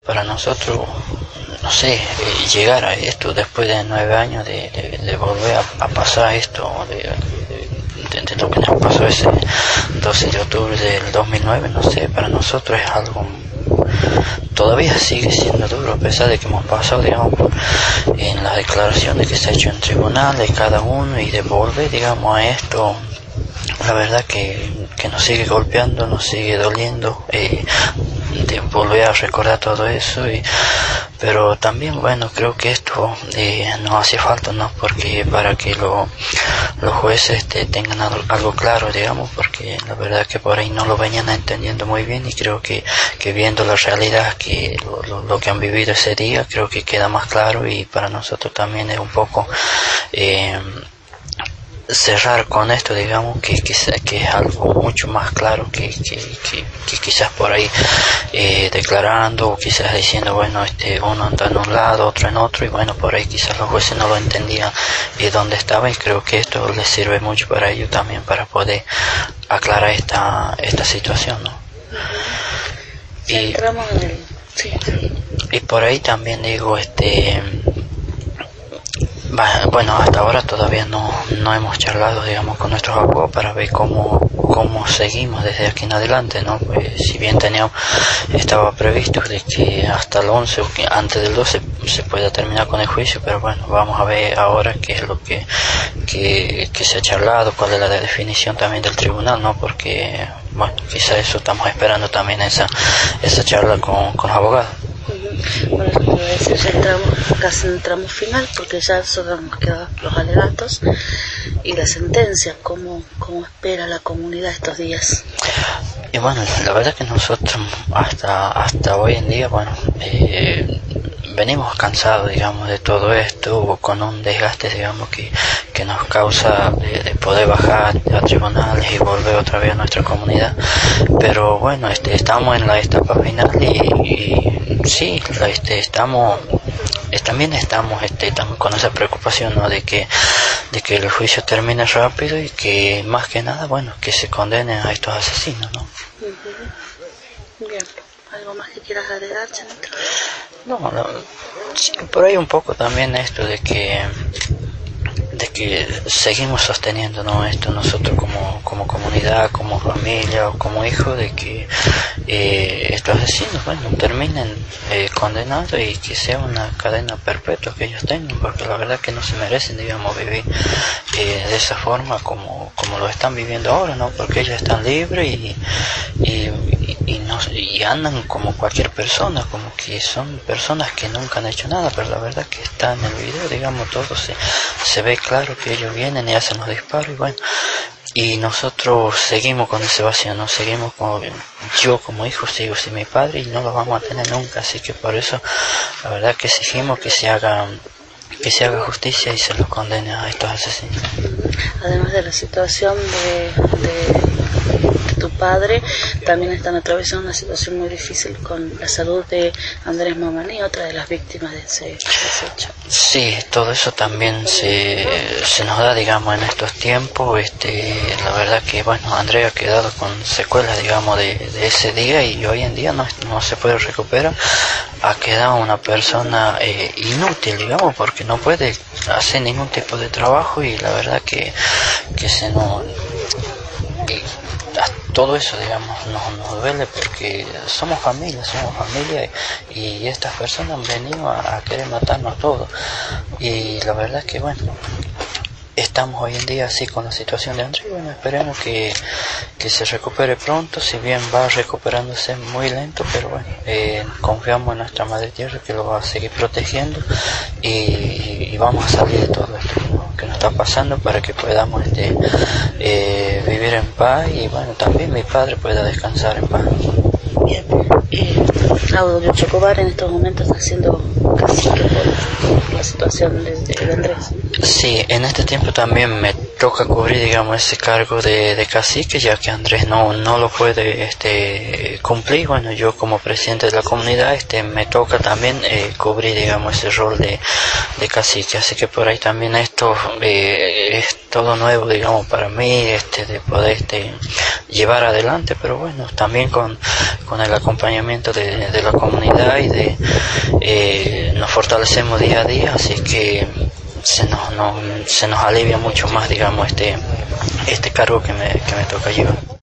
para nosotros, no sé, llegar a esto después de 9 años de volver a pasar esto, de lo que nos pasó ese 12 de octubre del 2009, no sé, para nosotros es algo, todavía sigue siendo duro, a pesar de que hemos pasado, digamos, en las declaraciones que se ha hecho en tribunales cada uno, y de volver, digamos, a esto. La verdad que nos sigue golpeando, nos sigue doliendo, de volver a recordar todo eso, pero también, bueno, creo que esto nos hace falta, ¿no? Porque para que los jueces tengan algo claro, digamos, porque la verdad que por ahí no lo venían entendiendo muy bien, y creo que viendo la realidad, que lo que han vivido ese día, creo que queda más claro, y para nosotros también es un poco cerrar con esto, digamos, que es algo mucho más claro que quizás por ahí declarando, o quizás diciendo, bueno, uno anda en un lado, otro en otro, y bueno, por ahí quizás los jueces no lo entendían dónde estaba, y creo que esto les sirve mucho para ellos también, para poder aclarar esta situación, ¿no? Y por ahí también digo, bueno, hasta ahora todavía no hemos charlado, digamos, con nuestros abogados para ver cómo seguimos desde aquí en adelante, ¿no? Pues si bien estaba previsto de que hasta el 11 o que antes del 12 se pueda terminar con el juicio, pero bueno, vamos a ver ahora qué es lo que se ha charlado, cuál es la definición también del tribunal, ¿no? Porque, bueno, quizá eso estamos esperando también, esa charla con los abogados. Bueno, como decía, ya entramos casi en el tramo final, porque ya solo nos quedan los alegatos y la sentencia. ¿Cómo espera la comunidad estos días? Y bueno, la verdad que nosotros hasta hoy en día, bueno, venimos cansados, digamos, de todo esto, con un desgaste, digamos, que nos causa de poder bajar a tribunales y volver otra vez a nuestra comunidad. Pero bueno, estamos en la etapa final, y sí, también estamos con esa preocupación, ¿no? de que el juicio termine rápido, y que más que nada, bueno, que se condenen a estos asesinos, ¿no? Bien. ¿Algo más que quieras agregar, Chanito? No, sí, por ahí un poco también esto de que seguimos sosteniendo, ¿no? Esto nosotros como comunidad, como familia o como hijos, de que estos asesinos, bueno, terminen condenados, y que sea una cadena perpetua que ellos tengan, porque la verdad que no se merecen, digamos, vivir de esa forma como lo están viviendo ahora, ¿no? Porque ellos están libres y andan como cualquier persona, como que son personas que nunca han hecho nada, pero la verdad que está en el video, digamos, todo se ve claro que ellos vienen y hacen los disparos, y bueno, y nosotros seguimos con ese vacío, no seguimos yo como hijo sigo sin mi padre, y no lo vamos a tener nunca, así que por eso la verdad que exigimos que se haga justicia y se los condene a estos asesinos. Además de la situación de tu padre, también están atravesando una situación muy difícil con la salud de Andrés Mamaní, otra de las víctimas de ese hecho. Sí, todo eso también se nos da, digamos, en estos tiempos. La verdad que, bueno, Andrés ha quedado con secuelas, digamos, de ese día, y hoy en día no se puede recuperar. Ha quedado una persona inútil, digamos, porque no puede hacer ningún tipo de trabajo, y la verdad que todo eso, digamos, nos duele, porque somos familia, y estas personas han venido a querer matarnos a todos, y la verdad que, bueno, estamos hoy en día así con la situación de Andrés. Bueno, esperemos que se recupere pronto, si bien va recuperándose muy lento, pero bueno, confiamos en nuestra madre tierra, que lo va a seguir protegiendo, y vamos a salir de todo esto que nos está pasando, para que podamos vivir en paz, y bueno, también mi padre pueda descansar en paz. Bien, Claudio Chocobar en estos momentos está haciendo casi todo. la situación de Andrés. Sí, en este tiempo también me toca cubrir, digamos, ese cargo de cacique, ya que Andrés no lo puede cumplir. Bueno, yo como presidente de la comunidad me toca también cubrir, digamos, ese rol de cacique, así que por ahí también esto es todo nuevo, digamos, para mí, de poder llevar adelante, pero bueno, también con el acompañamiento de la comunidad y nos fortalecemos día a día, así que se nos alivia mucho más, digamos, este cargo que me toca llevar.